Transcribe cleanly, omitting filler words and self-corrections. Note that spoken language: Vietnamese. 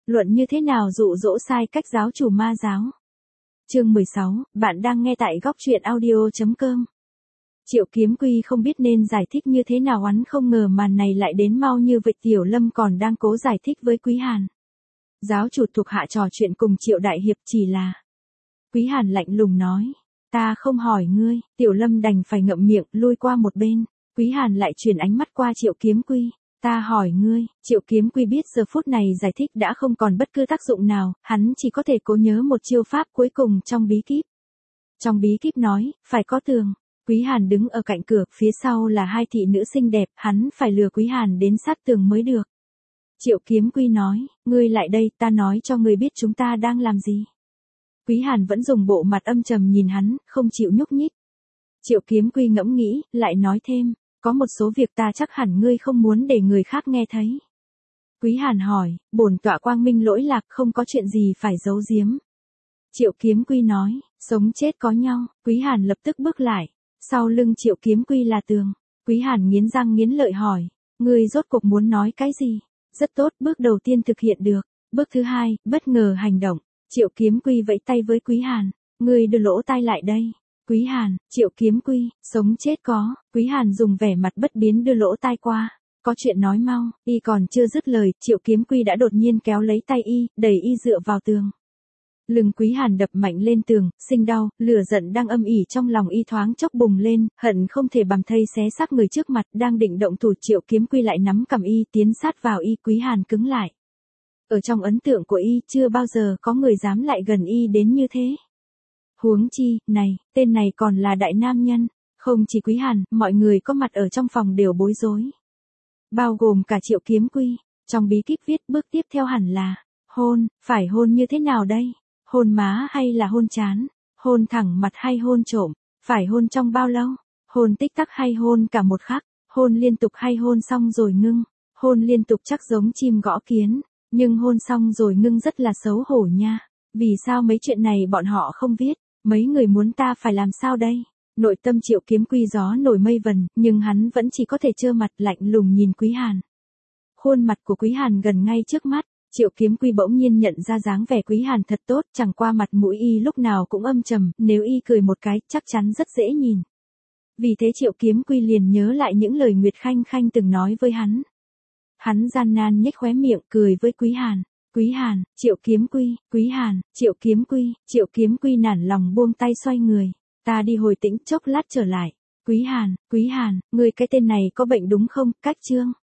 Luận như thế nào dụ dỗ sai cách giáo chủ ma giáo. Chương 16, bạn đang nghe tại góc truyện audio.com. Triệu Kiếm Quy không biết nên giải thích như thế nào, hắn không ngờ màn này lại đến mau như vậy. Tiểu Lâm còn đang cố giải thích với Quý Hàn. Giáo chủ thuộc hạ trò chuyện cùng Triệu Đại Hiệp chỉ là. Quý Hàn lạnh lùng nói, ta không hỏi ngươi. Tiểu Lâm đành phải ngậm miệng lui qua một bên. Quý Hàn lại chuyển ánh mắt qua Triệu Kiếm Quy. Ta hỏi ngươi. Triệu Kiếm Quy biết giờ phút này giải thích đã không còn bất cứ tác dụng nào, hắn chỉ có thể cố nhớ một chiêu pháp cuối cùng trong bí kíp. Trong bí kíp nói, phải có tường. Quý Hàn đứng ở cạnh cửa, phía sau là hai thị nữ xinh đẹp, hắn phải lừa Quý Hàn đến sát tường mới được. Triệu Kiếm Quy nói, ngươi lại đây, ta nói cho ngươi biết chúng ta đang làm gì. Quý Hàn vẫn dùng bộ mặt âm trầm nhìn hắn, không chịu nhúc nhích. Triệu Kiếm Quy ngẫm nghĩ, lại nói thêm, có một số việc ta chắc hẳn ngươi không muốn để người khác nghe thấy. Quý Hàn hỏi, bổn tọa quang minh lỗi lạc, không có chuyện gì phải giấu giếm. Triệu Kiếm Quy nói, sống chết có nhau. Quý Hàn lập tức bước lại, sau lưng Triệu Kiếm Quy là tường. Quý Hàn nghiến răng nghiến lợi hỏi, ngươi rốt cuộc muốn nói cái gì? Rất tốt, bước đầu tiên thực hiện được. Bước thứ hai, bất ngờ hành động. Triệu Kiếm Quy vẫy tay với Quý Hàn, ngươi đưa lỗ tai lại đây. Quý Hàn, Triệu Kiếm Quy, sống chết có. Quý Hàn dùng vẻ mặt bất biến đưa lỗ tai qua. Có chuyện nói mau. Y còn chưa dứt lời, Triệu Kiếm Quy đã đột nhiên kéo lấy tay y, đẩy y dựa vào tường. Lưng Quý Hàn đập mạnh lên tường, sinh đau, lửa giận đang âm ỉ trong lòng y thoáng chốc bùng lên, hận không thể bằm thây xé xác người trước mặt. Đang định động thủ, Triệu Kiếm Quy lại nắm cầm y, tiến sát vào y. Quý Hàn cứng lại. Ở trong ấn tượng của y, chưa bao giờ có người dám lại gần y đến như thế. Huống chi, này, tên này còn là đại nam nhân. Không chỉ Quý Hàn, mọi người có mặt ở trong phòng đều bối rối. Bao gồm cả Triệu Kiếm Quy. Trong bí kíp viết bước tiếp theo hẳn là hôn. Phải hôn như thế nào đây? Hôn má hay là hôn trán? Hôn thẳng mặt hay hôn trộm? Phải hôn trong bao lâu? Hôn tích tắc hay hôn cả một khắc? Hôn liên tục hay hôn xong rồi ngưng? Hôn liên tục chắc giống chim gõ kiến, nhưng hôn xong rồi ngưng rất là xấu hổ nha. Vì sao mấy chuyện này bọn họ không viết? Mấy người muốn ta phải làm sao đây? Nội tâm Triệu Kiếm Quy gió nổi mây vần, nhưng hắn vẫn chỉ có thể trơ mặt lạnh lùng nhìn Quý Hàn. Khuôn mặt của Quý Hàn gần ngay trước mắt. Triệu Kiếm Quy bỗng nhiên nhận ra dáng vẻ Quý Hàn thật tốt, chẳng qua mặt mũi y lúc nào cũng âm trầm, nếu y cười một cái, chắc chắn rất dễ nhìn. Vì thế Triệu Kiếm Quy liền nhớ lại những lời Nguyệt Khanh Khanh từng nói với hắn. Hắn gian nan nhếch khóe miệng, cười với Quý Hàn. Quý Hàn, Triệu Kiếm Quy, Quý Hàn, Triệu Kiếm Quy. Triệu Kiếm Quy nản lòng buông tay xoay người. Ta đi hồi tĩnh, chốc lát trở lại. Quý Hàn, ngươi cái tên này có bệnh đúng không? Cách Trương.